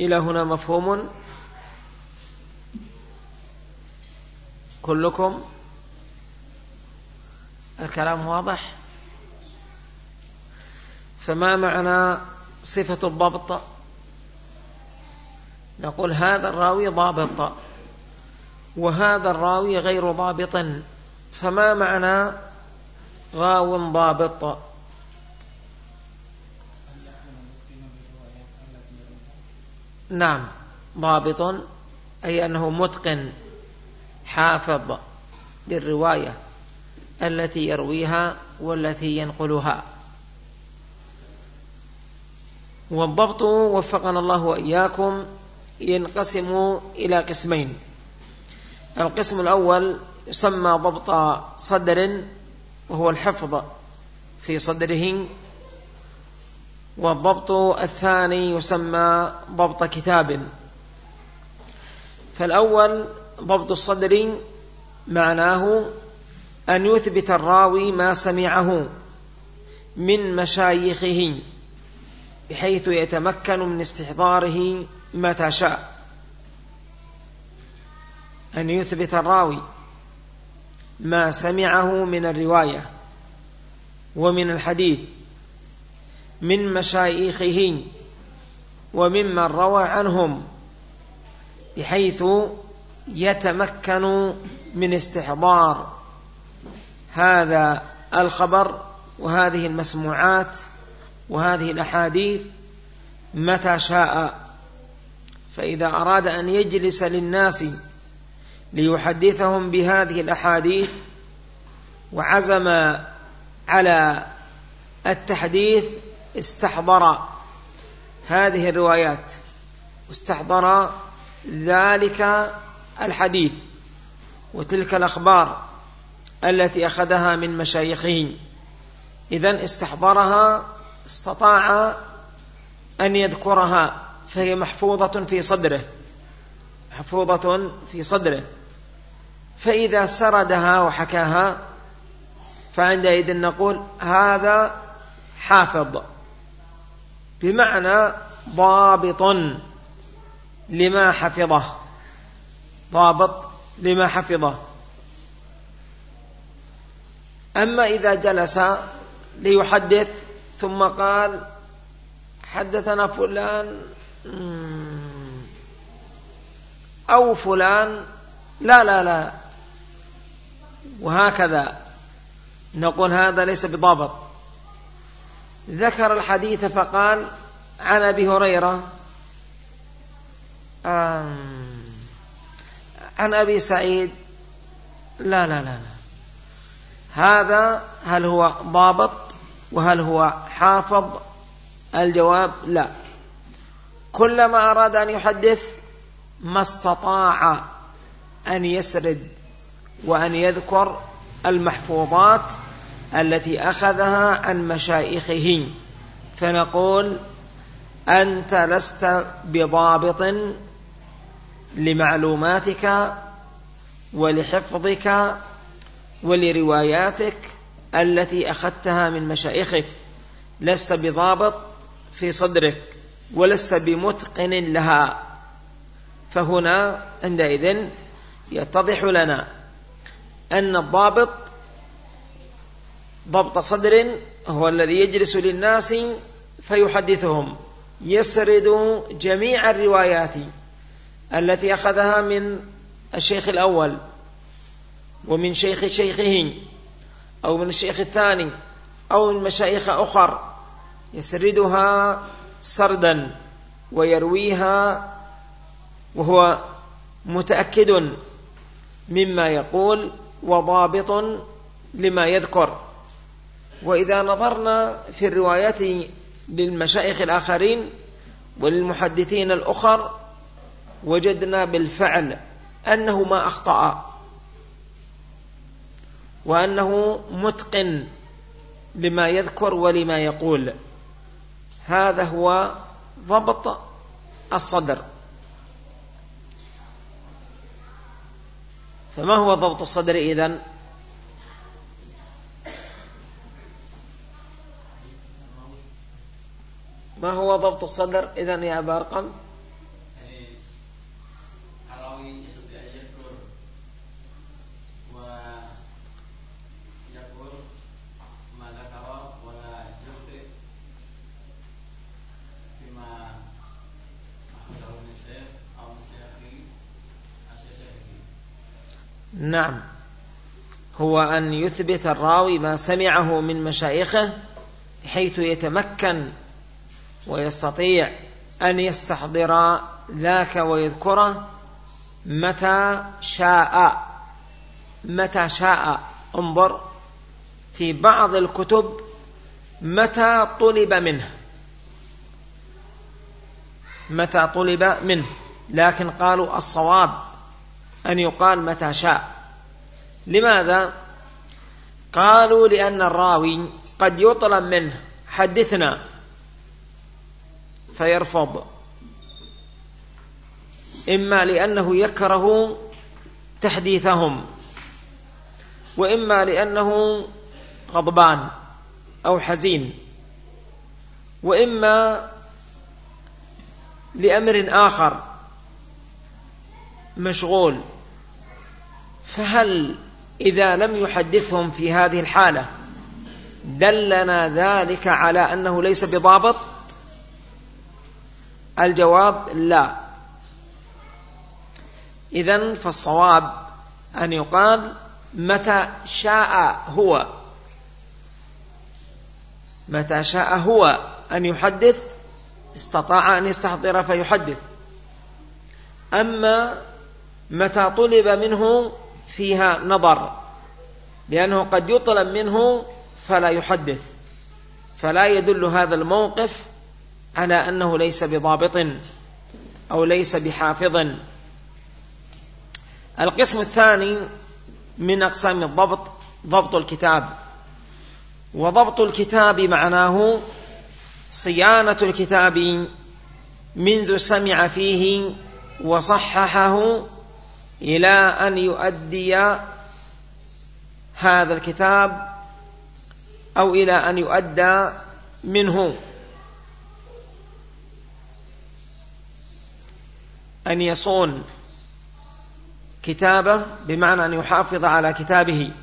إلى هنا مفهوم؟ كلكم الكلام واضح؟ فما معنى صفة الضبط؟ نقول هذا الراوي ضابط وهذا الراوي غير ضابط، فما معنى راو ضابط؟ نعم، ضابط أي أنه متقن حافظ للرواية التي يرويها والتي ينقلها. والضبط وفقنا الله وإياكم ينقسم إلى قسمين. القسم الأول يسمى ضبط صدر وهو الحفظ في صدره، والضبط الثاني يسمى ضبط كتاب. فالأول ضبط الصدر معناه أن يثبت الراوي ما سمعه من مشايخه بحيث يتمكن من استحضاره متى شاء. أن يثبت الراوي ما سمعه من الرواية ومن الحديث من مشايخه وممن روى عنهم بحيث يتمكن من استحضار هذا الخبر وهذه المسموعات وهذه الأحاديث متى شاء. فإذا أراد أن يجلس للناس ليحدثهم بهذه الأحاديث وعزم على التحديث استحضر هذه الروايات واستحضر ذلك الحديث وتلك الأخبار التي أخذها من مشايخه. إذن استحضرها، استطاع أن يذكرها، فهي محفوظة في صدره، محفوظة في صدره. فإذا سردها وحكاها فعندئذ نقول هذا حافظ، بمعنى ضابط لما حفظه، ضابط لما حفظه. أما إذا جلس ليحدث ثم قال حدثنا فلان أو فلان، لا وهكذا، نقول هذا ليس بضابط. ذكر الحديث فقال عن أبي هريرة، عن أبي سعيد، لا هذا هل هو ضابط وهل هو حافظ؟ الجواب لا. كلما أراد أن يحدث ما استطاع أن يسرد وأن يذكر المحفوظات التي أخذها عن مشايخه، فنقول أنت لست بضابط لمعلوماتك ولحفظك ولرواياتك التي أخذتها من مشايخك، لست بضابط في صدرك ولست بمتقن لها. فهنا عندئذ يتضح لنا أن الضابط ضبط صدر هو الذي يجلس للناس فيحدثهم، يسرد جميع الروايات التي أخذها من الشيخ الأول ومن شيخ شيخه أو من الشيخ الثاني أو من مشايخ أخر، يسردها سردا ويرويها وهو متأكد مما يقول وضابط لما يذكر. وإذا نظرنا في الروايات للمشايخ الآخرين وللمحدثين الأخر وجدنا بالفعل أنه ما أخطأ وأنه متقن لما يذكر ولما يقول. هذا هو ضبط الصدر. فما هو ضبط الصدر إذن؟ ما هو ضبط الصدر إذن يا أبا أرقم؟ نعم، هو أن يثبت الراوي ما سمعه من مشايخه حيث يتمكن ويستطيع أن يستحضر ذاك ويذكره متى شاء. متى شاء. انظر في بعض الكتب متى طلب منه، متى طلب منه، لكن قالوا الصواب أن يقال متى شاء. لماذا؟ قالوا لأن الراوي قد يطلب منه حدثنا فيرفض، إما لأنه يكره تحديثهم، وإما لأنه غضبان أو حزين، وإما لأمر آخر مشغول. فهل إذا لم يحدثهم في هذه الحالة دلنا ذلك على أنه ليس بضابط؟ الجواب لا. إذن فالصواب أن يقال متى شاء هو، متى شاء هو أن يحدث استطاع أن يستحضر فيحدث. أما متى طلب منه فيها نظر، لأنه قد يطلب منه فلا يحدث، فلا يدل هذا الموقف على أنه ليس بضابط أو ليس بحافظ. القسم الثاني من أقسام الضبط ضبط الكتاب. وضبط الكتاب معناه صيانة الكتاب منذ سمع فيه وصححه إلى أن يؤدي هذا الكتاب أو إلى أن يؤدى منه، أن يصون كتابه بمعنى أن يحافظ على كتابه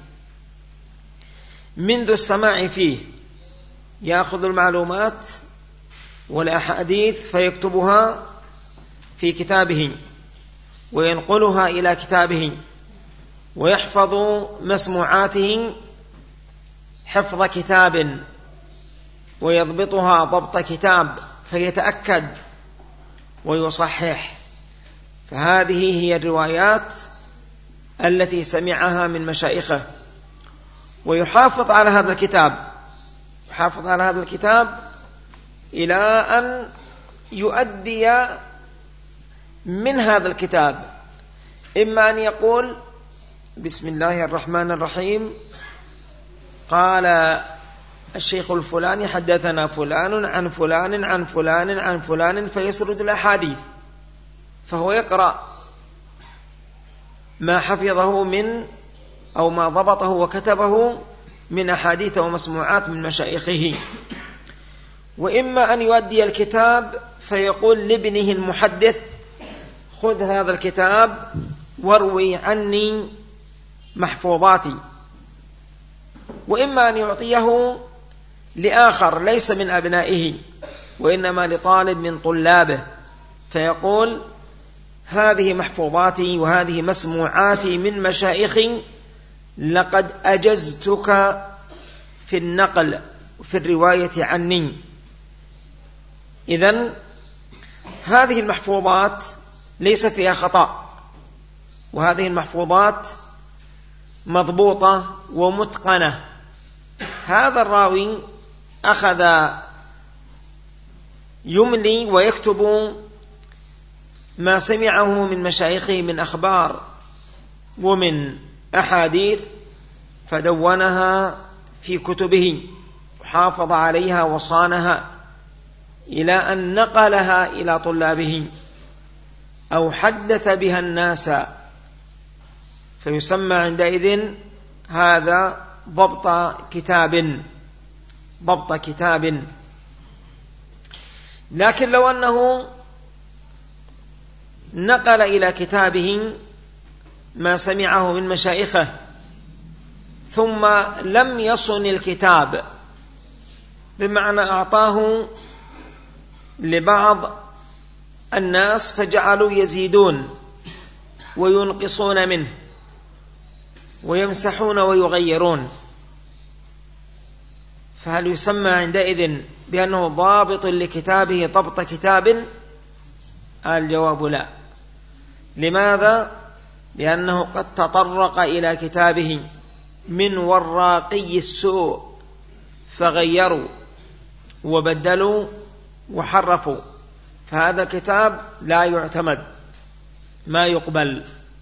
منذ السماع فيه، يأخذ المعلومات والأحاديث فيكتبها في كتابه وينقلها إلى كتابه، ويحفظ مسموعاته حفظ كتاب ويضبطها ضبط كتاب فيتأكد ويصحح. فهذه هي الروايات التي سمعها من مشايخه، ويحافظ على هذا الكتاب، يحافظ على هذا الكتاب إلى أن يؤدي من هذا الكتاب، إما أن يقول بسم الله الرحمن الرحيم قال الشيخ الفلاني حدثنا فلان عن فلان عن فلان عن فلان، فيسرد الأحاديث، فهو يقرأ ما حفظه من أو ما ضبطه وكتبه من أحاديث ومسموعات من مشايخه. وإما أن يؤدي الكتاب فيقول لابنه المحدث خذ هذا الكتاب واروي عني محفوظاتي، وإما أن يعطيه لآخر ليس من أبنائه وإنما لطالب من طلابه، فيقول هذه محفوظاتي وهذه مسموعاتي من مشايخي، لقد أجزتك في النقل في الرواية عني. إذن هذه المحفوظات ليس فيها خطأ، وهذه المحفوظات مضبوطة ومتقنة. هذا الراوي أخذ يملي ويكتب ما سمعه من مشايخه من أخبار ومن أحاديث، فدونها في كتبه وحافظ عليها وصانها إلى أن نقلها إلى طلابه أو حدث بها الناس، فيسمى عندئذ هذا ضبط كتاب، ضبط كتاب. لكن لو أنه نقل إلى كتابه ما سمعه من مشايخه ثم لم يصن الكتاب، بمعنى أعطاه لبعض الناس فجعلوا يزيدون وينقصون منه، ويمسحون ويغيرون، فهل يسمى عندئذ بأنه ضابط لكتابه ضبط كتاب؟ الجواب لا. لماذا؟ لأنه قد تطرق إلى كتابه من وراقي السوء فغيروا وبدلوا وحرفوا، فهذا الكتاب لا يعتمد، ما يقبل.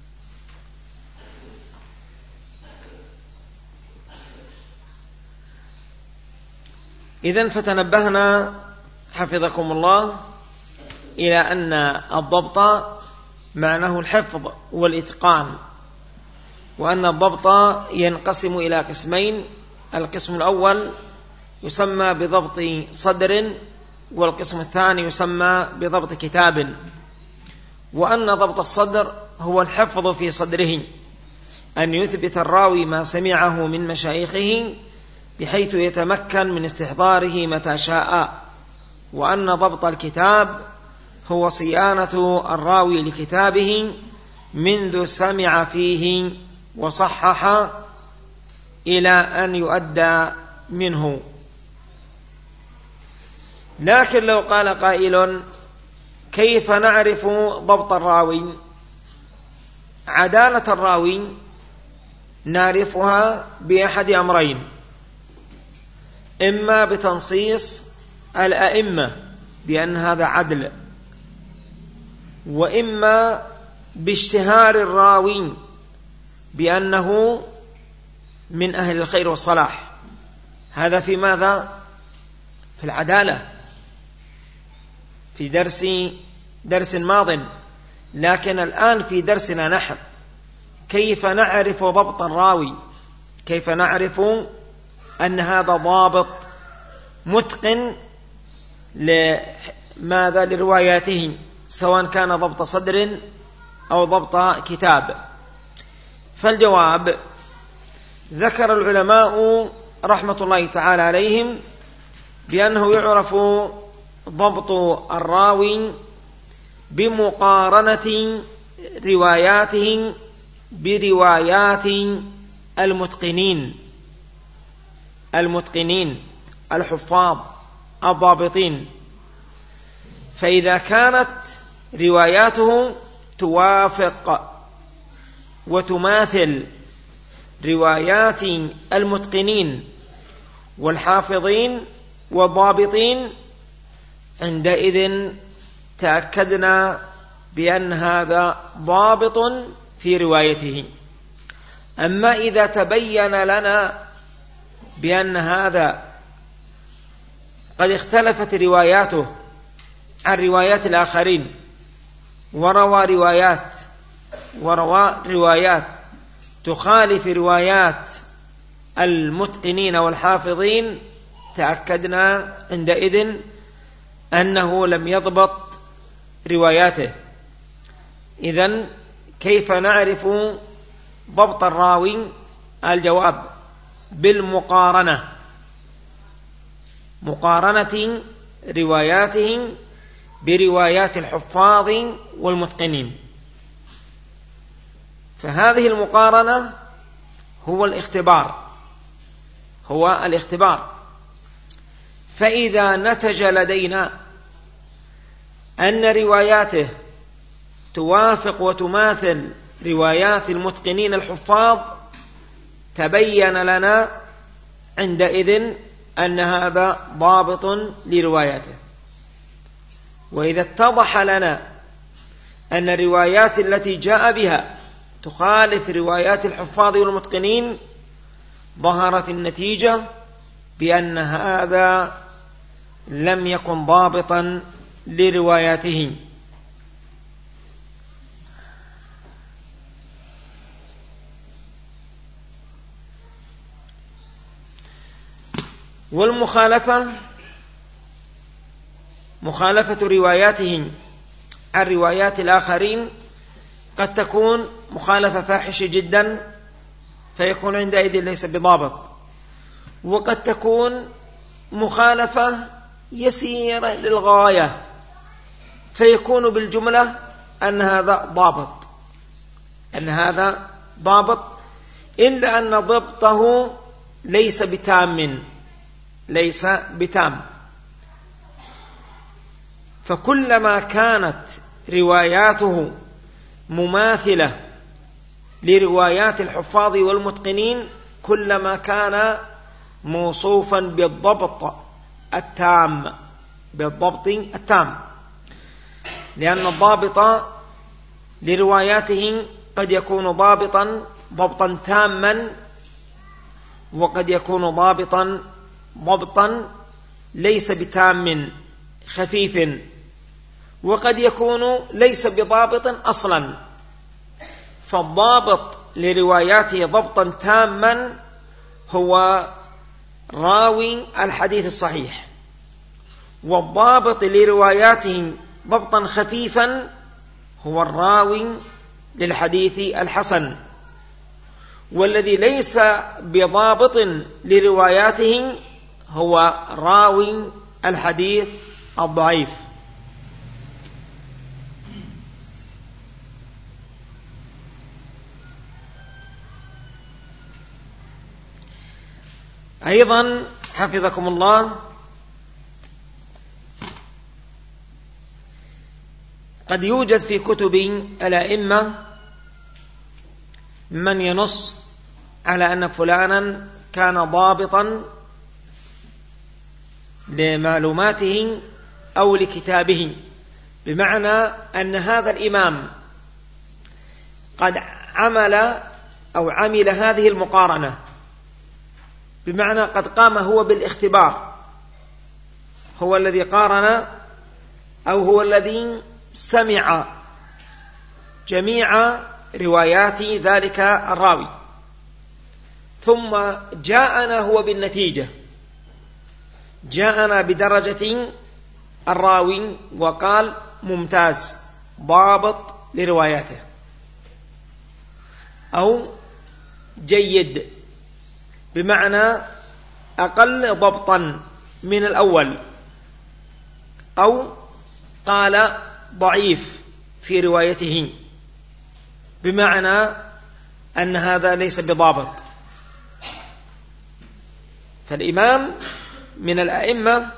إذن فتنبهنا حفظكم الله إلى أن الضبط معناه الحفظ والإتقان، وأن الضبط ينقسم إلى قسمين: القسم الأول يسمى بضبط صدر، والقسم الثاني يسمى بضبط كتاب. وأن ضبط الصدر هو الحفظ في صدره، أن يثبت الراوي ما سمعه من مشايخه بحيث يتمكن من استحضاره متى شاء. وأن ضبط الكتاب هو صيانة الراوي لكتابه منذ سمع فيه وصحح إلى أن يؤدى منه. لكن لو قال قائل: كيف نعرف ضبط الراوي؟ عدالة الراوي نعرفها بأحد أمرين: إما بتنصيص الأئمة بأن هذا عدل، وإما باشتهار الراوي بأنه من أهل الخير والصلاح. هذا في ماذا؟ في العدالة، في درس ماض. لكن الآن في درسنا نحن كيف نعرف ضبط الراوي؟ كيف نعرف أن هذا ضابط متقن لماذا؟ لرواياته، سواء كان ضبط صدر أو ضبط كتاب. فالجواب: ذكر العلماء رحمة الله تعالى عليهم بأنه يعرف ضبط الراوي بمقارنة رواياته بروايات المتقنين الحفاظ الضابطين. فإذا كانت رواياته توافق وتماثل روايات المتقنين والحافظين والضابطين، عندئذ تأكدنا بأن هذا ضابط في روايته. أما إذا تبين لنا بأن هذا قد اختلفت رواياته عن روايات الآخرين، وروى روايات تخالف روايات المتقنين والحافظين، تأكدنا عندئذ أنه لم يضبط رواياته. إذن كيف نعرف ضبط الراوي؟ الجواب: بالمقارنة، مقارنة رواياته بروايات الحفاظ والمتقنين. فهذه المقارنة هو الاختبار. فإذا نتج لدينا أن رواياته توافق وتماثل روايات المتقنين الحفاظ، تبين لنا عندئذ أن هذا ضابط لرواياته. وإذا اتضح لنا أن الروايات التي جاء بها تخالف روايات الحفاظ والمتقنين، ظهرت النتيجة بأن هذا لم يكن ضابطا لرواياته. والمخالفة، مخالفة رواياته عن روايات الآخرين، قد تكون مخالفة فاحشة جدا فيكون عندئذ ليس بضابط، وقد تكون مخالفة يسيرة للغاية فيكون بالجملة أن هذا ضابط، إلا أن ضبطه ليس بتام. فكلما كانت رواياته مماثلة لروايات الحفاظ والمتقنين كلما كان موصوفا بالضبط التام، لأن الضابط لرواياته قد يكون ضبطا تاما، وقد يكون ضبطا ليس بتام خفيف، وقد يكون ليس بضابط أصلا. فالضابط لرواياته ضبطا تاما هو راوي الحديث الصحيح، والضابط لرواياته ضبطا خفيفا هو الراوي للحديث الحسن. والذي ليس بضابط لرواياته هو راوي الحديث الضعيف. أيضا حفظكم الله قد يوجد في كتب الأئمة من ينص على أن فلانا كان ضابطا لمعلوماته أو لكتابه، بمعنى أن هذا الإمام قد عمل هذه المقارنة، بمعنى قد قام هو بالاختبار، هو الذي قارن أو هو الذي سمع جميع روايات ذلك الراوي، ثم جاءنا هو بالنتيجة، جاءنا بدرجة الراوي وقال ممتاز ضابط لرواياته، أو جيد بمعنى أقل ضبطا من الأول، أو قال ضعيف في روايته بمعنى أن هذا ليس بضابط. فالإمام من الأئمة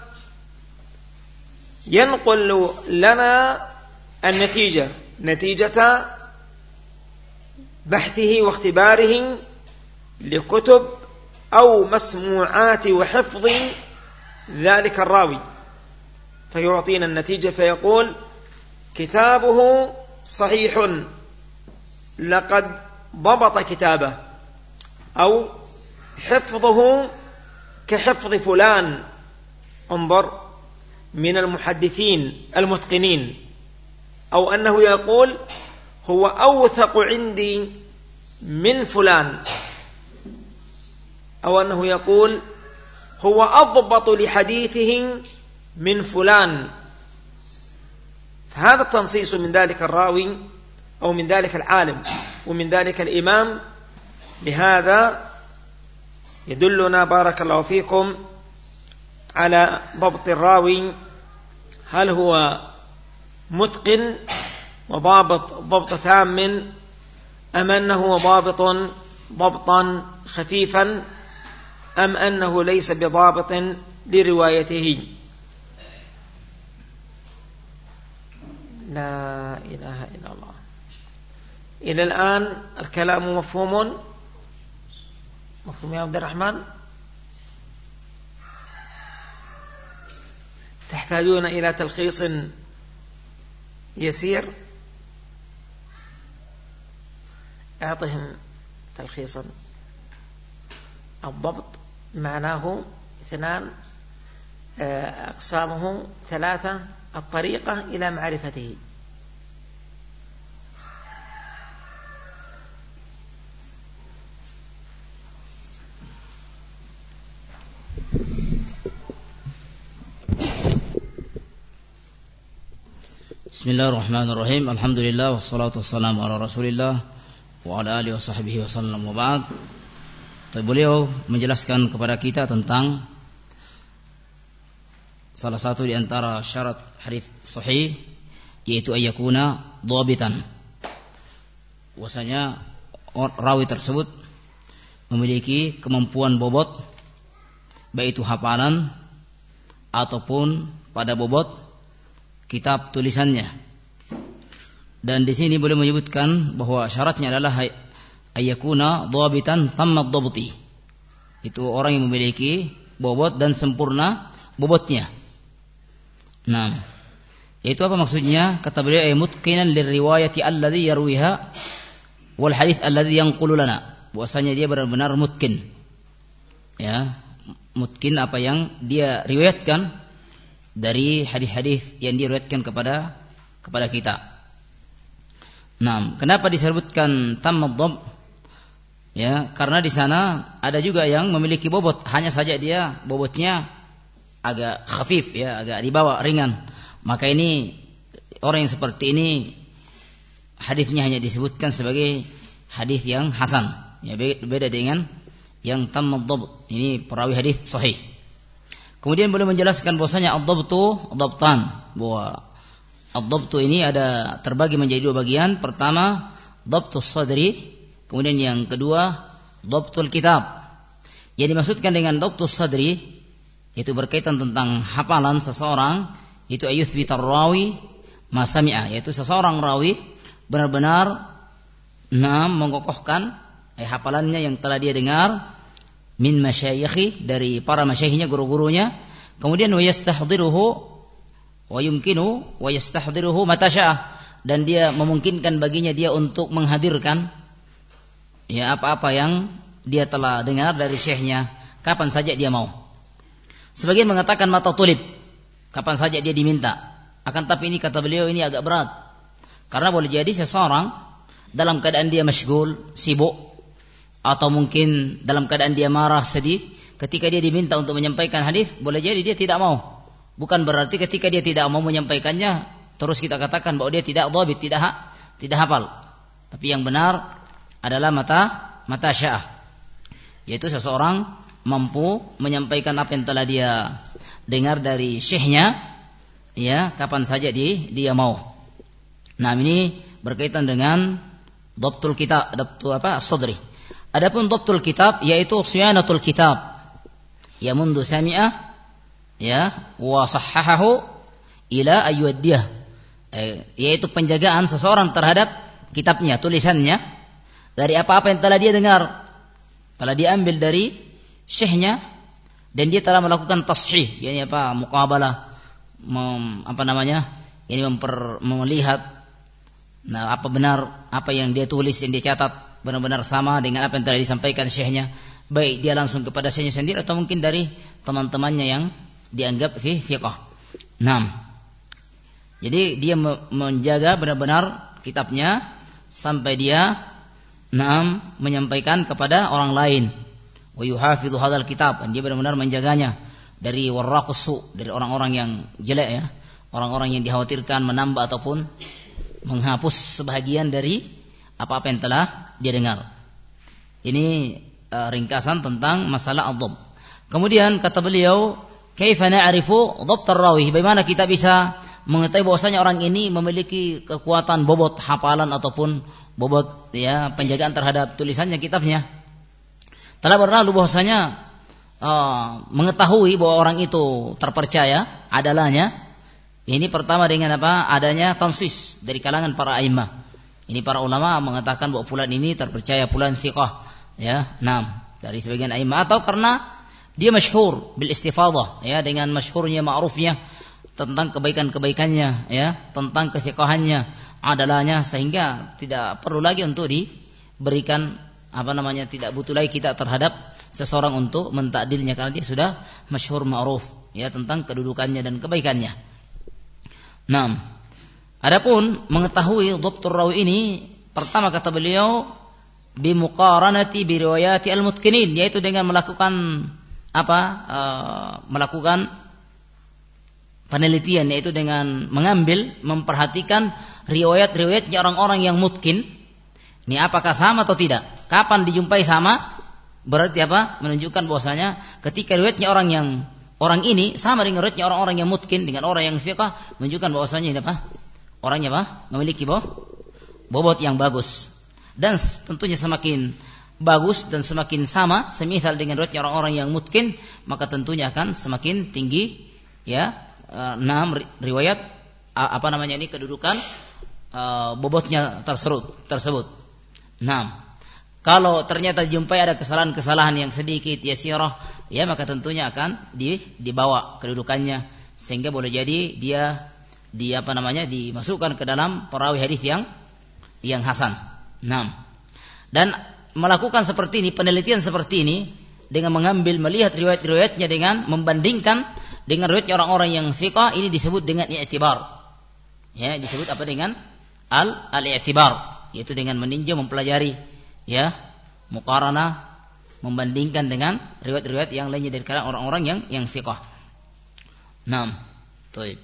ينقل لنا النتيجة، نتيجة بحثه واختباره لكتب أو مسموعات وحفظ ذلك الراوي، فيعطينا النتيجة فيقول كتابه صحيح لقد ضبط كتابه، أو حفظه كحفظ فلان، انظر من المحدثين المتقنين، أو أنه يقول هو أوثق عندي من فلان، أو أنه يقول هو أضبط لحديثه من فلان. فهذا التنصيص من ذلك الراوي أو من ذلك العالم ومن ذلك الإمام بهذا يدلنا بارك الله فيكم على ضبط الراوي، هل هو متقن وضابط تام، أم أنه ضابط ضبطا خفيفا، أم أنه ليس بضابط لروايته. لا إله إلا الله. إلى الآن الكلام مفهوم يا عبد الرحمن؟ تحتاجون إلى تلخيص يسير؟ أعطهم تلخيصا. الضبط معناه 2، أقسامه 3، الطريقة إلى معرفته. Bismillahirrahmanirrahim. Alhamdulillah wassalatu wassalamu ala Rasulillah wa ala alihi wa sahbihi wasallam wa ba'd. Beliau menjelaskan kepada kita tentang salah satu di antara syarat hadis sahih, yaitu ayyakuna dhabitan. Bahwasanya rawi tersebut memiliki kemampuan bobot, baik itu hafalan ataupun pada bobot kitab tulisannya. Dan di sini boleh menyebutkan bahwa syaratnya adalah ayyakuna dhabitan tammat dhabti. Itu orang yang memiliki bobot dan sempurna bobotnya. Nah, itu apa maksudnya? Kata beliau, ay mutqinan liriwayati alladhi yarwiha wal hadits alladhi yanqulu lana. Bahwasanya dia benar-benar mutqin. Ya, mutqin apa yang dia riwayatkan dari hadis-hadis yang diriwayatkan kepada kita. Nah, kenapa disebutkan tamad dhab? Ya, karena di sana ada juga yang memiliki bobot, hanya saja dia bobotnya agak khafif, ya, agak dibawa ringan. Maka ini orang yang seperti ini hadisnya hanya disebutkan sebagai hadis yang hasan. Ya, beda dengan yang tamad dhab. Ini perawi hadis sahih. Kemudian boleh menjelaskan bahwasanya ad-dhabtu dhabtan, bahwa ad-dhabtu ini ada terbagi menjadi dua bagian. Pertama, dhabtus sadri, kemudian yang kedua, dhabtul kitab. Yang dimaksudkan dengan dhabtus sadri itu berkaitan tentang hafalan seseorang, itu ayuthbitar rawi ma sami'a, yaitu seseorang rawi benar-benar mengokohkan hafalannya yang telah dia dengar min masyayikhi, dari para masyayikhnya, guru-gurunya. Kemudian wa yastahdiruhu wa yumkinu wa yastahdiruhu mata syaa, dan dia memungkinkan baginya dia untuk menghadirkan ya apa-apa yang dia telah dengar dari syekhnya kapan saja dia mau. Sebagian mengatakan mata tulib, kapan saja dia diminta. Akan tapi ini kata beliau ini agak berat, karena boleh jadi seseorang dalam keadaan dia masyghul, sibuk, atau mungkin dalam keadaan dia marah, sedih, ketika dia diminta untuk menyampaikan hadis, boleh jadi dia tidak mau. Bukan berarti ketika dia tidak mau menyampaikannya terus kita katakan bahwa dia tidak dhabit, tidak hafal. Tapi yang benar adalah mata sya'ah, yaitu seseorang mampu menyampaikan apa yang telah dia dengar dari syekhnya, ya, kapan saja dia mau. Nah, ini berkaitan dengan dhabtul kitab, dhabtul sadri. Adapun dhabtul kitab yaitu siyanatul kitab, ya mundu sami'ah, ya, wa sahhahahu ila ayyuddiyah, yaitu penjagaan seseorang terhadap kitabnya, tulisannya, dari apa-apa yang telah dia dengar, telah diambil dari syekhnya, dan dia telah melakukan tashih, yakni muqabalah, melihat apa benar apa yang dia tulis, yang dia catat benar-benar sama dengan apa yang telah disampaikan syekhnya, baik dia langsung kepada syekhnya sendiri atau mungkin dari teman-temannya yang dianggap thiqah. Jadi dia menjaga benar-benar kitabnya sampai dia menyampaikan kepada orang lain. Wa yuhafidhu hadzal kitab, dan dia benar-benar menjaganya dari warraqus su, dari orang-orang yang jelek, ya, orang-orang yang dikhawatirkan menambah ataupun menghapus sebahagian dari apa-apa yang telah dia dengar. Ini ringkasan tentang masalah ad-dhab. Kemudian kata beliau, kaifa na'rifu dhabtar rawi, bagaimana kita bisa mengetahui bahwasanya orang ini memiliki kekuatan bobot hafalan ataupun bobot, ya, penjagaan terhadap tulisannya, kitabnya. Telah berlalu bahwasanya mengetahui bahwa orang itu terpercaya adalahnya, ini pertama dengan apa? Adanya tansis dari kalangan para a'immah. Ini para ulama mengatakan bahwa fulan ini terpercaya, fulan thiqah, ya. Dari sebagian a'immah, atau karena dia masyhur bil istifadhah, ya, dengan masyhurnya, ma'rufnya tentang kebaikan-kebaikannya, ya, tentang kethiqahannya, adalahnya, sehingga tidak perlu lagi untuk diberikan tidak butuh lagi kita terhadap seseorang untuk mentakdilnya, karena dia sudah masyhur ma'ruf, ya, tentang kedudukannya dan kebaikannya. Adapun mengetahui dhabtur rawi ini, pertama kata beliau bimuqaranati bi riwayati al-mutqinin, yaitu dengan melakukan melakukan penelitian, yaitu dengan memperhatikan riwayat-riwayatnya orang-orang yang mutqin. Ini apakah sama atau tidak? Kapan dijumpai sama? Berarti menunjukkan bahwasanya ketika riwayatnya orang ini sama dengan riwayatnya orang-orang yang mutqin dengan orang yang thiqah, menunjukkan bahwasanya ini orangnya memiliki bobot yang bagus. Dan tentunya semakin bagus dan semakin sama semisal dengan riwayatnya orang-orang yang mutqin, maka tentunya akan semakin tinggi ya riwayat kedudukan bobotnya tersebut. Kalau ternyata dijumpai ada kesalahan-kesalahan yang sedikit yasirah, ya maka tentunya akan dibawa kedudukannya sehingga boleh jadi dia dimasukkan ke dalam perawi hadis yang hasan. Dan melakukan seperti ini, penelitian seperti ini dengan melihat riwayat-riwayatnya dengan membandingkan dengan riwayatnya orang-orang yang thiqah, ini disebut dengan i'tibar. Ya, disebut apa dengan al-i'tibar, yaitu dengan meninjau, mempelajari, ya, muqaranah, membandingkan dengan riwayat-riwayat yang lainnya dari kalangan orang-orang yang thiqah. Baik.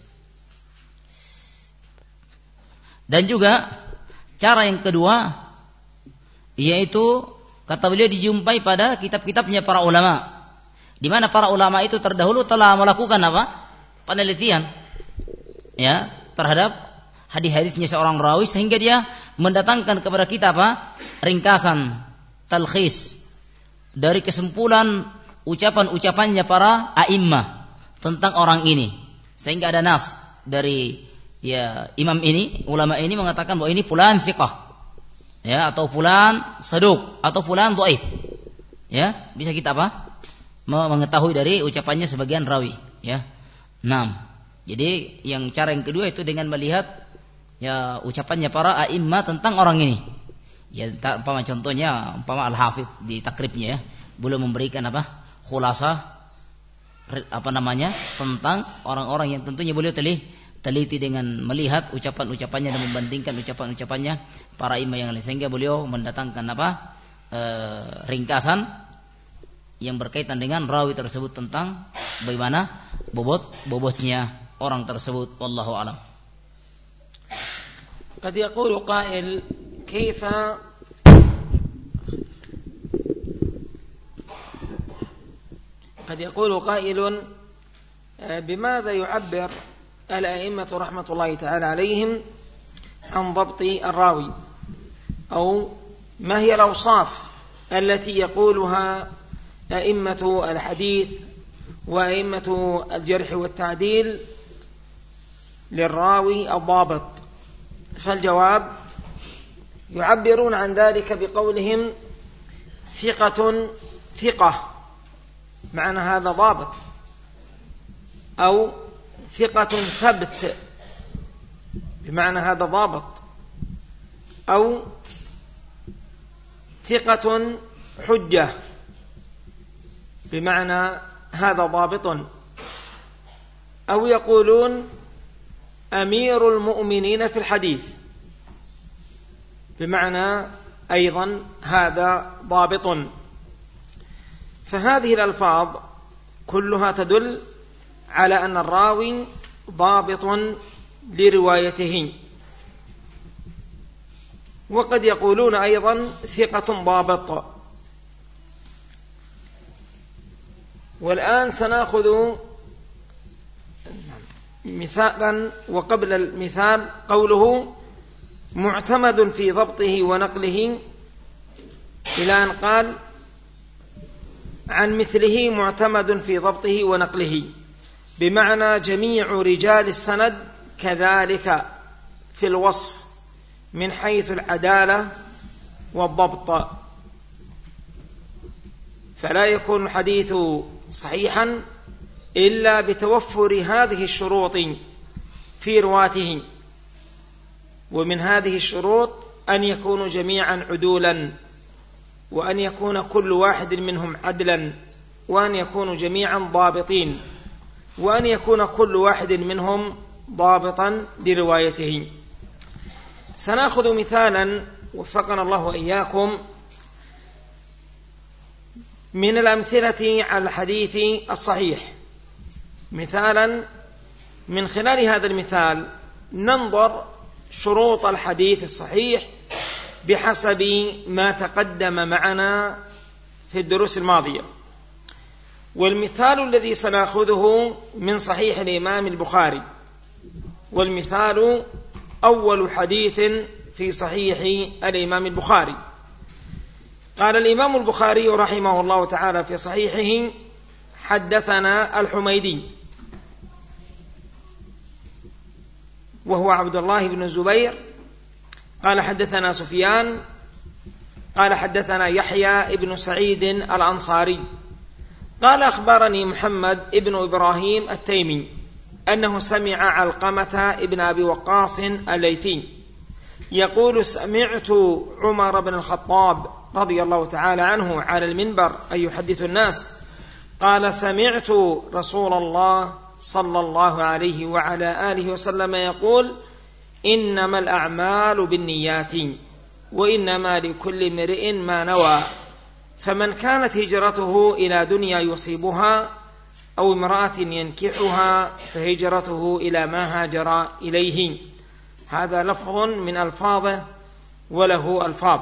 Dan juga cara yang kedua, yaitu kata beliau dijumpai pada kitab-kitabnya para ulama, di mana para ulama itu terdahulu telah melakukan penelitian, ya, terhadap hadis-hadisnya seorang rawi sehingga dia mendatangkan kepada kita ringkasan, talkhis dari kesimpulan ucapan-ucapannya para a'immah tentang orang ini, sehingga ada nas dari imam ini, ulama ini mengatakan bahwa ini fulan thiqah, ya, atau fulan saduq, atau fulan dhaif. Ya, bisa kita mengetahui dari ucapannya sebagian rawi, ya. Jadi cara yang kedua itu dengan melihat ya ucapannya para a'immah tentang orang ini. Ya, contohnya Al-Hafidz di takribnya, ya, belum memberikan khulasah tentang orang-orang yang tentunya beliau teliti dengan melihat ucapan-ucapannya dan membandingkan ucapan-ucapannya para imam yang lain, sehingga beliau mendatangkan ringkasan yang berkaitan dengan rawi tersebut tentang bagaimana bobotnya orang tersebut. Wallahu a'lam. قد يقول قائل كيف بماذا يعبر الأئمة رحمة الله تعالى عليهم عن ضبط الراوي، أو ما هي الأوصاف التي يقولها أئمة الحديث وأئمة الجرح والتعديل للراوي الضابط؟ فالجواب يعبرون عن ذلك بقولهم ثقة معنى هذا ضابط، أو ثقة ثبت بمعنى هذا ضابط، أو ثقة حجة بمعنى هذا ضابط، أو يقولون أمير المؤمنين في الحديث بمعنى أيضا هذا ضابط. فهذه الألفاظ كلها تدل على أن الراوي ضابط لروايته. وقد يقولون أيضا ثقة ضابط. والآن سنأخذ مثالا، وقبل المثال قوله معتمد في ضبطه ونقله، إلى أن قال عن مثله معتمد في ضبطه ونقله، بمعنى جميع رجال السند كذلك في الوصف من حيث العدالة والضبط، فلا يكون الحديث صحيحا إلا بتوفر هذه الشروط في رواته. ومن هذه الشروط أن يكونوا جميعا عدولا، وأن يكون كل واحد منهم عدلا، وأن يكونوا جميعا ضابطين، وأن يكون كل واحد منهم ضابطا لروايته. سنأخذ مثالا وفقنا الله وإياكم من الأمثلة على الحديث الصحيح، مثالا من خلال هذا المثال ننظر شروط الحديث الصحيح بحسب ما تقدم معنا في الدروس الماضية. والمثال الذي سنأخذه من صحيح الإمام البخاري، والمثال أول حديث في صحيح الإمام البخاري. قال الإمام البخاري رحمه الله تعالى في صحيحه: حدثنا الحميدي وهو عبد الله بن الزبير قال حدثنا سفيان قال حدثنا يحيى بن سعيد الأنصاري قال أخبرني محمد بن إبراهيم التيمي أنه سمع علقمة بن أبي وقاص الليثي يقول: سمعت عمر بن الخطاب رضي الله تعالى عنه على المنبر أي يحدث الناس قال: سمعت رسول الله صلى الله عليه وعلى آله وسلم يقول: إنما الأعمال بالنيات وإنما لكل امرئ ما نوى، فمن كانت هجرته إلى دنيا يصيبها أو امرأة ينكحها فهجرته إلى ما هاجر إليه. هذا لفظ من ألفاظه وله ألفاظ.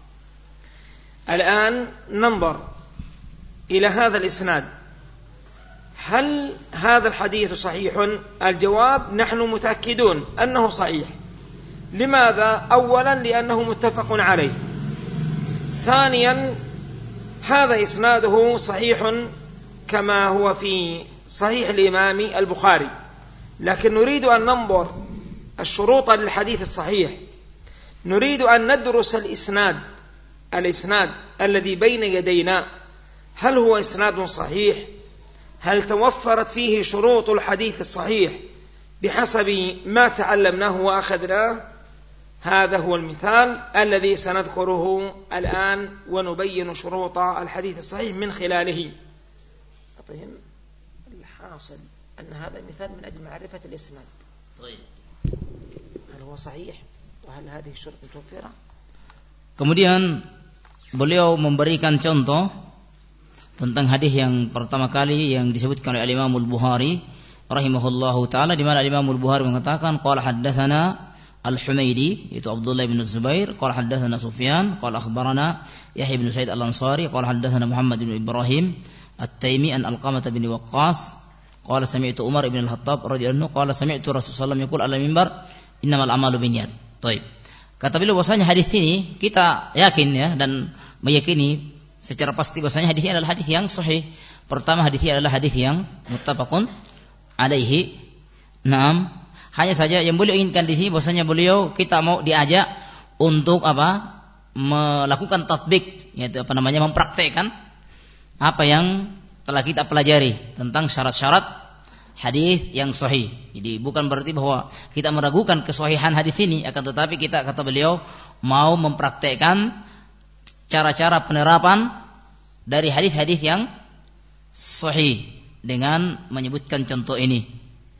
الآن ننظر إلى هذا الإسناد، هل هذا الحديث صحيح؟ الجواب: نحن متأكدون أنه صحيح. لماذا؟ أولا لأنه متفق عليه، ثانيا هذا إسناده صحيح كما هو في صحيح الإمام البخاري، لكن نريد أن ننظر الشروط للحديث الصحيح، نريد أن ندرس الإسناد الذي بين يدينا، هل هو إسناد صحيح؟ هل توفرت فيه شروط الحديث الصحيح بحسب ما تعلمناه وأخذناه؟ هذا هو المثال الذي سنذكره الآن ونبين شروط الحديث الصحيح من خلاله. الحاصل أن هذا المثال من أجل معرفة الإسناد. طيب، هل هو صحيح وهل هذه الشروط متوفرة؟ Kemudian beliau memberikan contoh tentang hadis yang pertama kali yang disebutkan oleh Imam Al-Bukhari rahimahullahu taala, di mana Imam Al-Bukhari mengatakan qala haddatsana Al-Humaidi, itu Abdullah bin Zubair, qala haddatsana Sufyan, qala akhbarana Yahya bin Sa'id Al-Ansari, qala haddatsana Muhammad bin Ibrahim At-Taimi an Alqamah bin Waqqas, qala sami'tu Umar bin Al-Khattab radhiyallahu anhu, qala sami'tu Rasulullah sallallahu alaihi wasallam yaqul ala mimbar innamal a'malu binniyat. Baik. Kata beliau bahwasanya hadis ini kita yakin ya dan meyakini secara pasti bahwasanya hadis ini adalah hadis yang sahih. Pertama, hadis ini adalah hadis yang muttafaqun alaihi. Naam, hanya saja yang beliau inginkan di sini bahwasanya beliau kita mau diajak untuk melakukan tatbik, yaitu mempraktekkan apa yang telah kita pelajari tentang syarat-syarat hadis yang sahih. Jadi bukan berarti bahwa kita meragukan kesahihan hadis ini, akan tetapi kita, kata beliau, mau mempraktekkan cara-cara penerapan dari hadis-hadis yang sahih dengan menyebutkan contoh ini.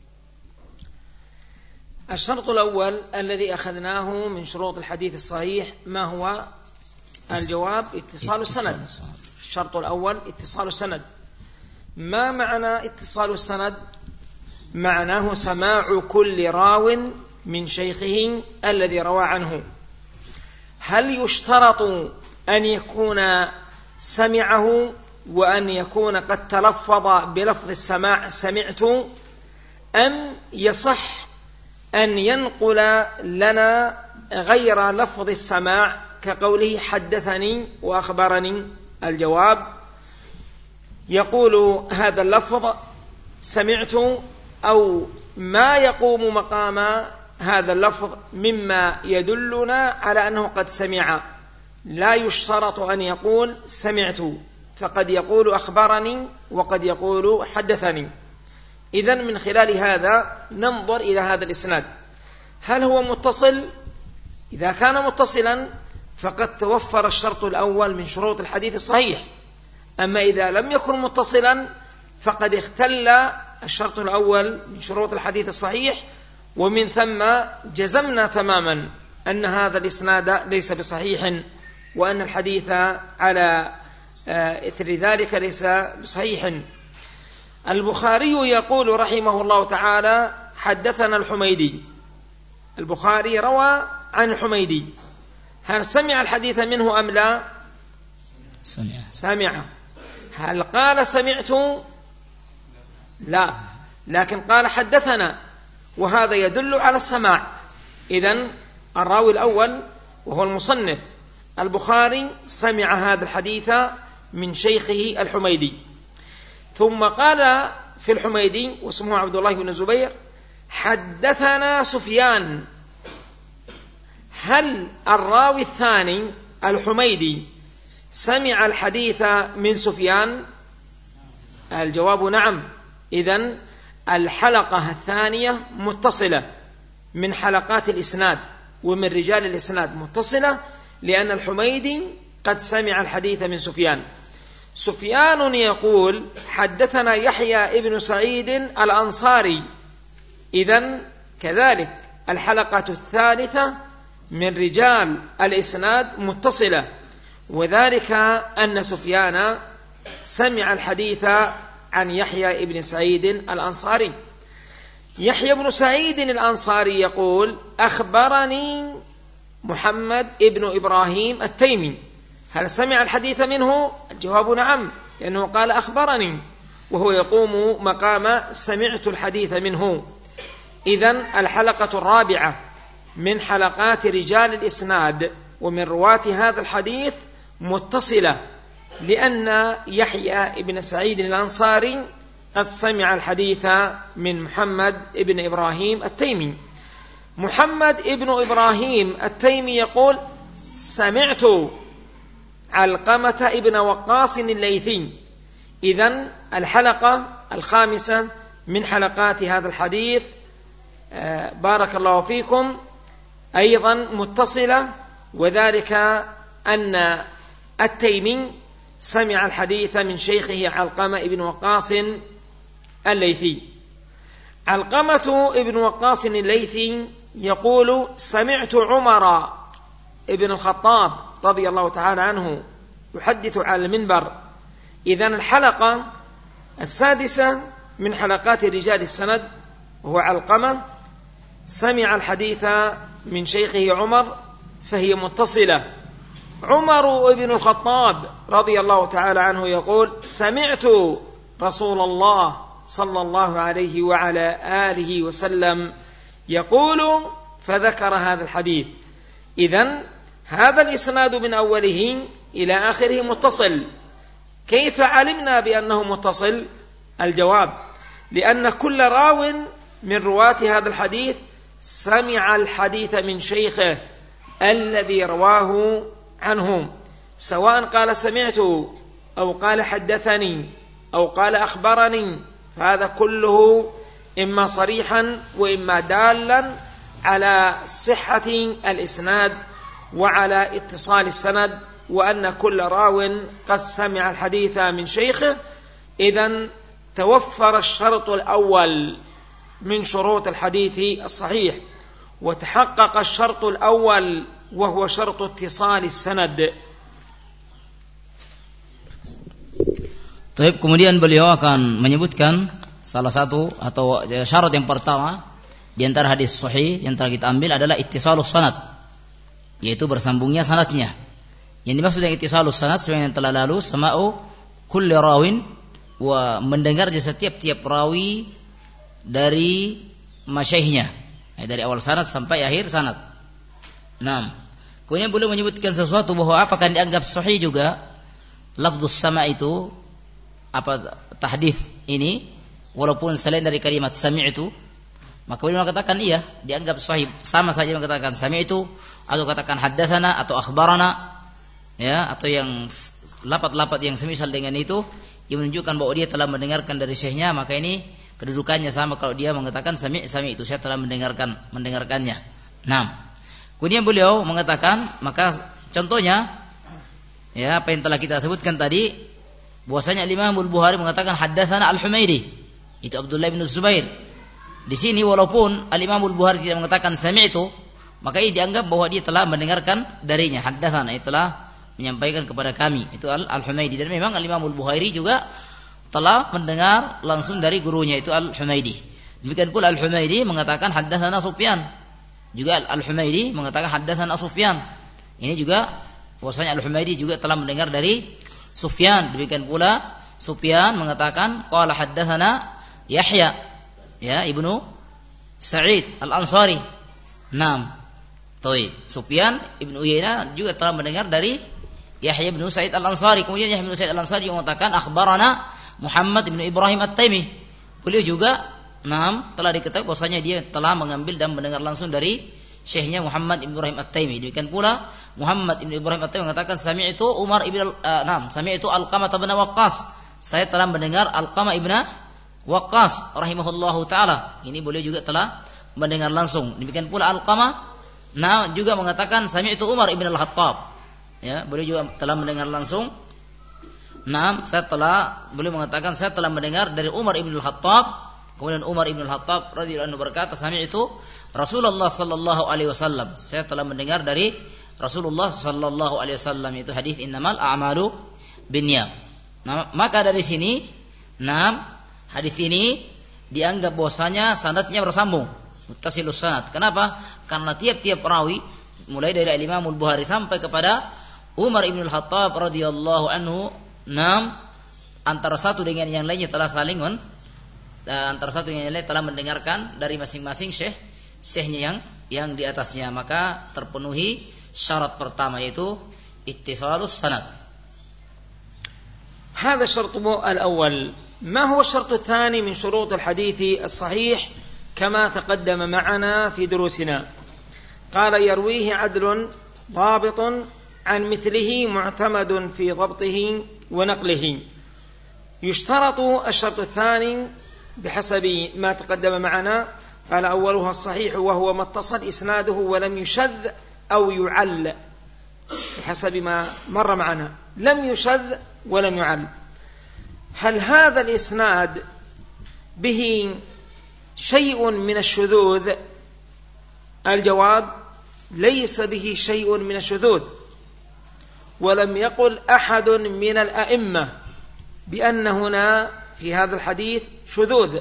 الشرط الأول الذي أخذناه من شروط الحديث الصحيح ما هو؟ الجواب: اتصال السند. الشرط الأول اتصال السند. ما معنى اتصال السند؟ معناه سماع كل راو من شيخه الذي روى عنه. هل يشترط أن يكون سمعه وأن يكون قد تلفظ بلفظ السماع سمعت، أم يصح أن ينقل لنا غير لفظ السماع كقوله حدثني وأخبرني؟ الجواب: يقول هذا اللفظ سمعت أو ما يقوم مقام هذا اللفظ مما يدلنا على أنه قد سمع. لا يشترط أن يقول سمعت، فقد يقول أخبرني وقد يقول حدثني. إذن من خلال هذا ننظر إلى هذا الإسناد، هل هو متصل؟ إذا كان متصلا فقد توفر الشرط الأول من شروط الحديث الصحيح. أما إذا لم يكن متصلا فقد اختل الشرط الأول من شروط الحديث الصحيح، ومن ثم جزمنا تماما أن هذا الإسناد ليس بصحيح، وأن الحديث على إثر ذلك ليس بصحيح. البخاري يقول رحمه الله تعالى: حدثنا الحميدي. البخاري روى عن الحميدي، هل سمع الحديث منه أم لا؟ سمع. هل قال سمعت؟ لا، لكن قال حدثنا، وهذا يدل على السماع. إذن الراوي الأول وهو المصنف البخاري سمع هذا الحديث من شيخه الحميدي. ثم قال في الحميدي واسمه عبد الله بن الزبير: حدثنا سفيان. هل الراوي الثاني الحميدي سمع الحديث من سفيان؟ الجواب نعم. إذن الحلقة الثانية متصلة من حلقات الإسناد ومن رجال الإسناد متصلة، لأن الحميدي قد سمع الحديث من سفيان. سفيان يقول: حدثنا يحيى ابن سعيد الأنصاري. إذن كذلك الحلقة الثالثة من رجال الإسناد متصلة، وذلك أن سفيان سمع الحديث عن يحيى ابن سعيد الأنصاري. يحيى بن سعيد الأنصاري يقول: أخبرني محمد ابن إبراهيم التيمي. هل سمع الحديث منه؟ الجواب نعم، لأنه قال أخبرني، وهو يقوم مقام سمعت الحديث منه. إذن الحلقة الرابعة من حلقات رجال الإسناد ومن رواة هذا الحديث متصلة، لأن يحيى ابن سعيد الأنصاري قد سمع الحديث من محمد ابن إبراهيم التيمي. محمد ابن إبراهيم التيمي يقول: سمعت علقمة ابن وقاص الليثي. إذن الحلقة الخامسة من حلقات هذا الحديث بارك الله فيكم أيضا متصلة، وذلك أن التيمي سمع الحديث من شيخه علقمة ابن وقاص الليثي. علقمة ابن وقاص الليثي يقول: سمعت عمر ابن الخطاب رضي الله تعالى عنه يحدث على المنبر. إذن الحلقة السادسة من حلقات رجال السند وهو علقمة سمع الحديث من شيخه عمر، فهي متصلة. عمر ابن الخطاب رضي الله تعالى عنه يقول: سمعت رسول الله صلى الله عليه وعلى آله وسلم يقول، فذكر هذا الحديث. إذن هذا الإسناد من أوله إلى آخره متصل. كيف علمنا بأنه متصل؟ الجواب: لأن كل راو من رواة هذا الحديث سمع الحديث من شيخه الذي رواه عنه، سواء قال سمعت أو قال حدثني أو قال أخبرني، فهذا كله إما صريحا وإما دالا على صحة الإسناد وعلى اتصال السند، وأن كل راو قد سمع الحديث من شيخه. إذن توفر الشرط الأول من شروط الحديث الصحيح، وتحقق الشرط الأول وهو شرط اتصال السند. Taib, kemudian beliau akan menyebutkan salah satu atau syarat yang pertama di antara hadis sahih yang telah kita ambil adalah ittisalus sanad, yaitu bersambungnya sanadnya. Yang dimaksud dengan ittisalus sanad sebenarnya yang telah lalu, sama'u kulli rawin, wa mendengarnya setiap rawi dari masyaihnya, dari awal sanad sampai akhir sanad. Nah, kemudian beliau menyebutkan sesuatu bahwa apakah dianggap sahih juga lafdzus sama' itu, apa tahdits ini, walaupun selain dari kalimat sami'tu, maka beliau mengatakan iya, dianggap sahih, sama saja mengatakan sami'tu atau katakan haddatsana atau akhbarana, ya, atau yang lapat-lapat yang semisal dengan itu yang menunjukkan bahwa dia telah mendengarkan dari syekhnya, maka ini kedudukannya sama kalau dia mengatakan sami'tu, saya telah mendengarkannya. Nah, kemudian beliau mengatakan, maka contohnya, ya, apa yang telah kita sebutkan tadi, bahwasanya Imam Al-Bukhari mengatakan haddatsana Al-Humaidi, itu Abdullah bin Zubair. Di sini walaupun Al-Imam Al-Bukhari tidak mengatakan sami'tu, maka ini dianggap bahwa dia telah mendengarkan darinya. Haddatsana, telah menyampaikan kepada kami, itu Al-Humaidi. Dan memang Al-Imam Al-Bukhari juga telah mendengar langsung dari gurunya, itu Al-Humaidi. Demikian pula Al-Humaidi mengatakan haddatsana Sufyan, juga Al-Humaidi mengatakan haddatsana Sufyan. Ini juga bahwasanya Al-Humaidi juga telah mendengar dari Sufyan. Demikian pula Sufyan mengatakan qala haddatsana Yahya, ya, Ibnu Sa'id Al-Ansari. Naam. Taib. Sufyan ibn Uyainah juga telah mendengar dari Yahya bin Sa'id al-Ansari. Kemudian Yahya bin Sa'id al-Ansari juga mengatakan akhbarana Muhammad bin Ibrahim at-Taimi. Beliau juga telah diketahui bahwasanya dia telah mengambil dan mendengar langsung dari syekhnya Muhammad bin Ibrahim at-Taimi. Demikian pula Muhammad bin Ibrahim at-Taimi mengatakan sami'tu Umar ibn sami'tu Alqamah bin Waqqas. Saya telah mendengar Alqamah ibn Waqqas rahimahullahu taala. Ini beliau juga telah mendengar langsung. Demikian pula Alqamah juga mengatakan sami'tu Umar ibn al-Khattab. Ya, beliau juga telah mendengar langsung. Beliau mengatakan saya telah mendengar dari Umar ibn al-Khattab. Kemudian Umar ibn al-Khattab radhiyallahu anhu berkata, sami'tu Rasulullah sallallahu alaihi wasallam. Saya telah mendengar dari Rasulullah sallallahu alaihi wasallam, itu hadis innamal a'malu binniyat. Maka dari sini, hadis ini dianggap bahwasanya sanadnya bersambung, muttasilus sanad. Kenapa? Karena tiap-tiap perawi mulai dari Imam Al-Bukhari sampai kepada Umar ibn al-Khattab radhiyallahu anhu, antara satu dengan yang lainnya telah telah mendengarkan dari masing-masing syekhnya yang di atasnya. Maka terpenuhi syarat pertama, yaitu ittisalus sanad. هذا الشرط الأول. ما هو الشرط الثاني من شروط الحديث الصحيح كما تقدم معنا في دروسنا؟ قال يرويه عدل ضابط عن مثله معتمد في ضبطه ونقله. يشترط الشرط الثاني بحسب ما تقدم معنا. قال أولها الصحيح وهو ما اتصل إسناده ولم يشذ أو يعل، بحسب ما مر معنا، لم يشذ ولم يعل. هل هذا الإسناد به شيء من الشذوذ؟ الجواب ليس به شيء من الشذوذ، ولم يقل أحد من الأئمة بأن هنا في هذا الحديث شذوذ.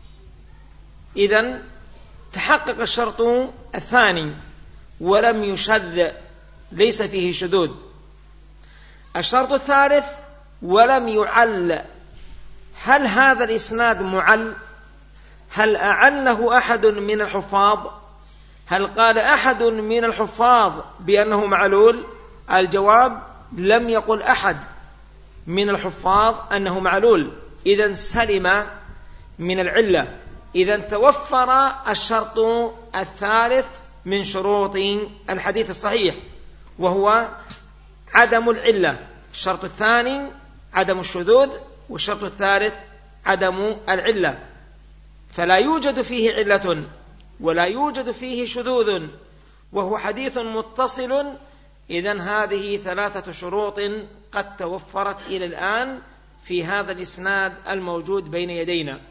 إذن تحقق الشرط الثاني، ولم يشذ، ليس فيه شذوذ. الشرط الثالث ولم يعل. هل هذا الإسناد معل؟ هل أعله أحد من الحفاظ؟ هل قال أحد من الحفاظ بأنه معلول؟ الجواب لم يقل أحد من الحفاظ أنه معلول. إذن سلم من العلة. إذن توفر الشرط الثالث من شروط الحديث الصحيح، وهو عدم العلة. الشرط الثاني عدم الشذوذ، والشرط الثالث عدم العلة. فلا يوجد فيه علة ولا يوجد فيه شذوذ، وهو حديث متصل. إذن هذه ثلاثة شروط قد توفرت إلى الآن في هذا الإسناد الموجود بين يدينا.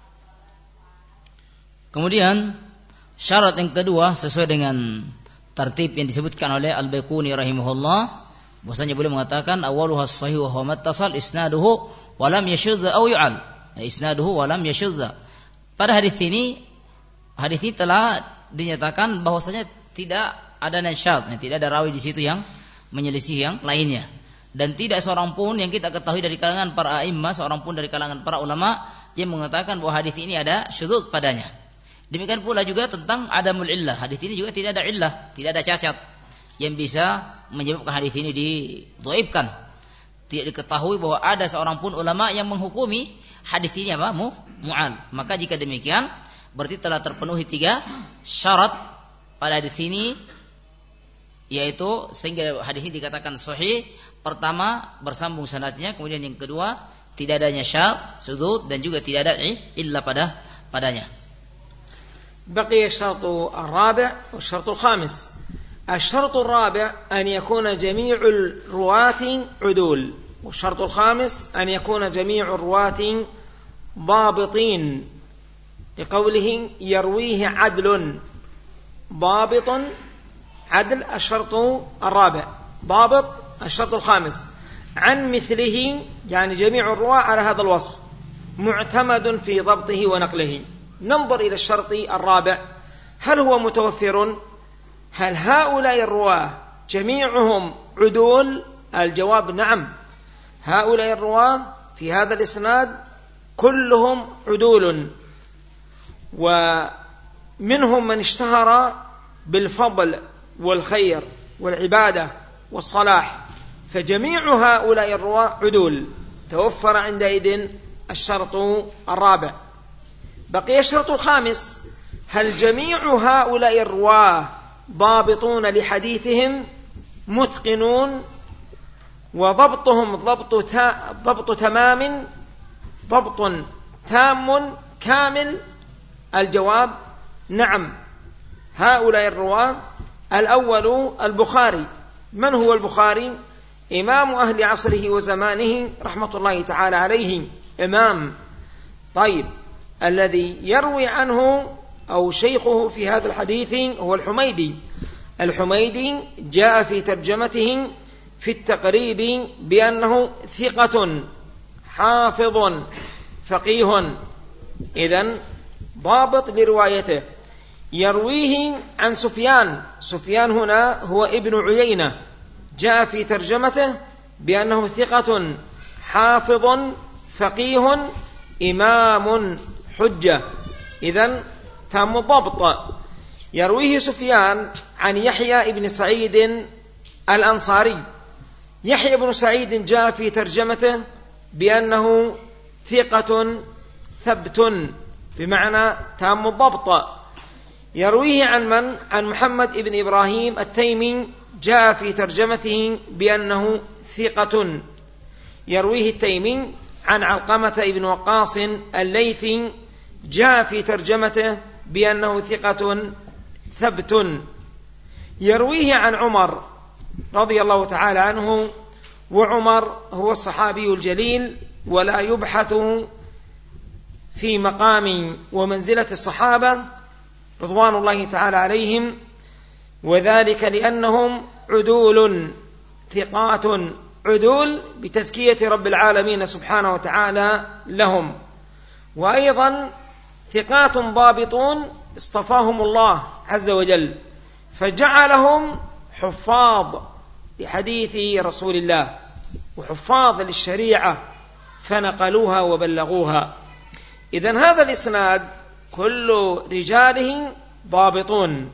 Kemudian syarat yang kedua sesuai dengan tertib yang disebutkan oleh Al-Baiquni rahimahullah, bahwasanya beliau mengatakan awaluha sahih wa huwa mattasal isnaduhu wa lam yashudh aw yu'al. Isnaduhu wa lam yashudh. Pada hadis ini telah dinyatakan bahwasanya tidak ada nasyad, tidak ada rawi di situ yang menyelisih yang lainnya, dan tidak seorang pun yang kita ketahui dari kalangan para a'immah, seorang pun dari kalangan para ulama yang mengatakan bahwa hadis ini ada syudzuz padanya. Demikian pula juga tentang adamul illah. Hadis ini juga tidak ada illah, tidak ada cacat yang bisa menyebabkan hadis ini didhaifkan. Tidak diketahui bahwa ada seorang pun ulama yang menghukumi hadis ini mu'al. Maka jika demikian berarti telah terpenuhi 3 syarat pada hadis ini, yaitu sehingga hadis ini dikatakan sahih. Pertama, bersambung sanadnya. Kemudian yang kedua, tidak adanya syadz, syudzuz, dan juga tidak ada illah padanya. بقي الشرط الرابع والشرط الخامس. الشرط الرابع أن يكون جميع الرواة عدول، والشرط الخامس أن يكون جميع الرواة ضابطين، لقوله يرويه عدل ضابط عدل. الشرط الرابع ضابط. الشرط الخامس عن مثله، يعني جميع الرواة على هذا الوصف، معتمد في ضبطه ونقله. ننظر إلى الشرط الرابع، هل هو متوفر؟ هل هؤلاء الرواة جميعهم عدول؟ الجواب نعم، هؤلاء الرواة في هذا الإسناد كلهم عدول، ومنهم من اشتهر بالفضل والخير والعبادة والصلاح، فجميع هؤلاء الرواة عدول. توفر عندئذ الشرط الرابع. بقي الشرط الخامس: هل جميع هؤلاء الرواة ضابطون لحديثهم متقنون وضبطهم ضبط تمام، ضبط تام كامل؟ الجواب: نعم. هؤلاء الرواة: الأول البخاري. من هو البخاري؟ إمام أهل عصره وزمانه رحمة الله تعالى عليه، إمام. طيب، الذي يروي عنه أو شيخه في هذا الحديث هو الحميدي. الحميدي جاء في ترجمته في التقريب بأنه ثقة حافظ فقيه، إذن ضابط لروايته. يرويه عن سفيان. سفيان هنا هو ابن عيينة، جاء في ترجمته بأنه ثقة حافظ فقيه إمام حجة، إذن تام الضبط. يرويه سفيان عن يحيى ابن سعيد الأنصاري. يحيى بن سعيد جاء في ترجمته بأنه ثقة ثبت، بمعنى تام الضبط. يرويه عن من؟ عن محمد ابن إبراهيم التيمي، جاء في ترجمته بأنه ثقة. يرويه التيمي عن علقمة ابن وقاص الليثي، جاء في ترجمته بأنه ثقة ثبت. يرويه عن عمر رضي الله تعالى عنه، وعمر هو الصحابي الجليل، ولا يبحث في مقام ومنزلة الصحابة رضوان الله تعالى عليهم، وذلك لأنهم عدول ثقات، عدول بتزكية رب العالمين سبحانه وتعالى لهم، وأيضا ثقات ضابطون اصطفاهم الله عز وجل فجعلهم حفاظ لحديث رسول الله وحفاظ للشريعة فنقلوها وبلغوها. إذن هذا الإسناد كل رجاله ضابطون،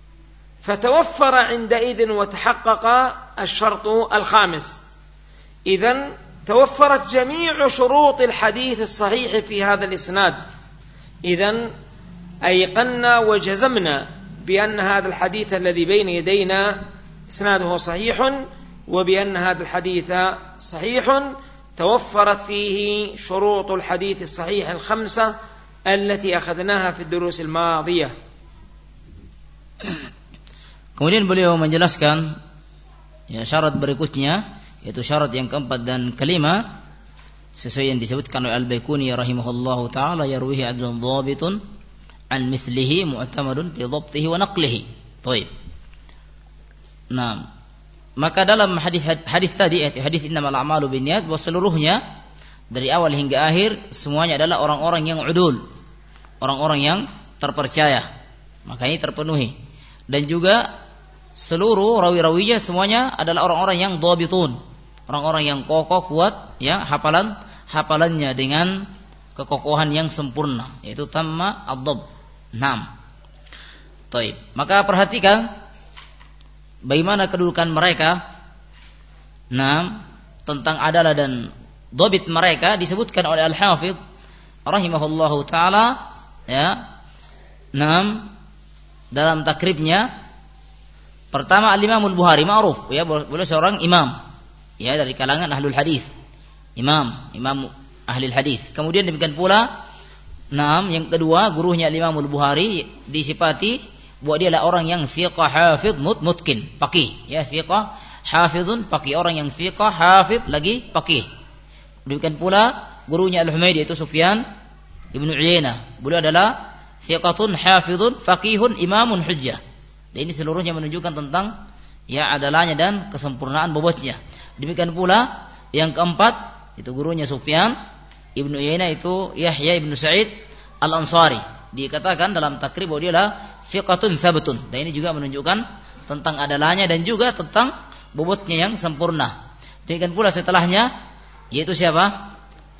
فتوفر عندئذ وتحقق الشرط الخامس. إذن توفرت جميع شروط الحديث الصحيح في هذا الإسناد. إذن أيقنا وجزمنا بأن هذا الحديث الذي بين يدينا إسناده صحيح، وبأن هذا الحديث صحيح توفرت فيه شروط الحديث الصحيح الخمسة التي أخذناها في الدروس الماضية. Kemudian beliau menjelaskan syarat berikutnya, yaitu syarat yang keempat dan kelima, sesuai yang disebutkan oleh Al-Baikuni rahimahullahu taala, yarwihi adlun dhabitun an mithlihi mu'tamadun fi dhabtihi wa naqlihi. Baik. Nah, maka dalam hadis tadi, hadis innamal a'malu binniyat, bahwa seluruhnya dari awal hingga akhir semuanya adalah orang-orang yang udul, orang-orang yang terpercaya. Maka ini terpenuhi. Dan juga seluruh rawi-rawinya semuanya adalah orang-orang yang dhabitun, orang-orang yang kokoh, kuat, ya, hafalannya dengan kekokohan yang sempurna, yaitu tamma ad-dhab. Naam. Baik. Maka perhatikan bagaimana kedudukan mereka. Naam, tentang adalah dan dhabit mereka disebutkan oleh Al-Hafidh rahimahullahu taala, ya. Naam, dalam takribnya. Pertama, Al-Imam Al-Bukhari ma'ruf, ya, beliau seorang imam, ya, dari kalangan ahlul hadis, imam ahlul hadis. Kemudian demikian pula, yang kedua, gurunya Al-Imam Al-Bukhari disifati bahwa dia adalah orang yang thiqah hafidh mutqin, faqih, ya, thiqah hafidhun faqih, orang yang thiqah hafidh lagi faqih. Demikian pula gurunya Al-Humaydi, yaitu Sufyan Ibnu Uyainah, beliau adalah thiqatun hafidhun faqihun imamun hujjah. Dan ini seluruhnya menunjukkan tentang, ya, adalahnya dan kesempurnaan bobotnya. Demikian pula yang keempat, itu gurunya Sufyan Ibnu Uyainah, itu Yahya Ibnu Sa'id Al-Ansari. Dikatakan dalam takrib bahwa dia adalah thiqatun thabtun. Dan ini juga menunjukkan tentang adalahnya dan juga tentang bobotnya yang sempurna. Demikian pula setelahnya, yaitu siapa?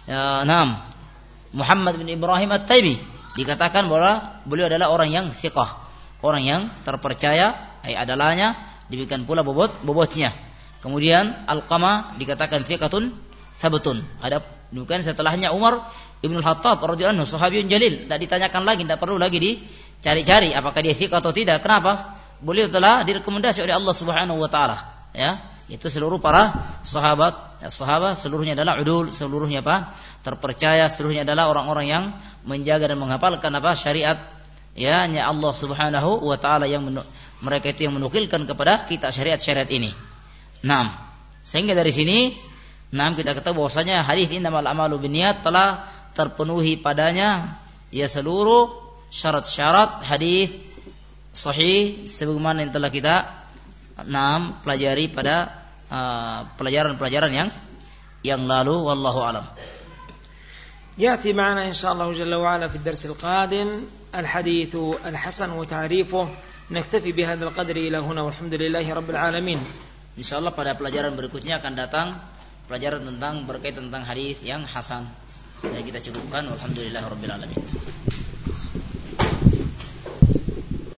Muhammad bin Ibrahim At-Taimi. Dikatakan bahwa beliau adalah orang yang thiqah, orang yang terpercaya, adalahnya, demikian pula bobotnya. Kemudian Alqamah dikatakan thiqatun sabtun. Ada demikian setelahnya Umar Ibnu Khattab radhiyallahu anhu, sahabiyun jalil, tidak ditanyakan lagi, tidak perlu lagi dicari-cari apakah dia thiqah atau tidak. Kenapa? Beliau telah direkomendasi oleh Allah Subhanahu wa taala, ya. Itu seluruh para sahabat, sahabat seluruhnya adalah udul, seluruhnya terpercaya, seluruhnya adalah orang-orang yang menjaga dan menghafalkan syariat, ya, hanya Allah Subhanahu wa taala yang mereka itu yang menukilkan kepada kita syariat-syariat ini. Sehingga dari sini kita ketahui bahwasanya hadis innamal a'malu binniyat telah terpenuhi padanya ya seluruh syarat-syarat hadis sahih sebagaimana yang telah kita pelajari pada pelajaran-pelajaran yang lalu. Wallahu alam. يأتي معنا إن شاء الله جل وعلا في الدرس القادم الحديث الحسن وتعريفه. نكتفي بهذا القدر إلى هنا والحمد لله رب العالمين. Insyaallah pada pelajaran berikutnya akan datang pelajaran berkaitan tentang hadis yang hasan. Dan kita cukupkan. Walhamdulillahirabbil alamin.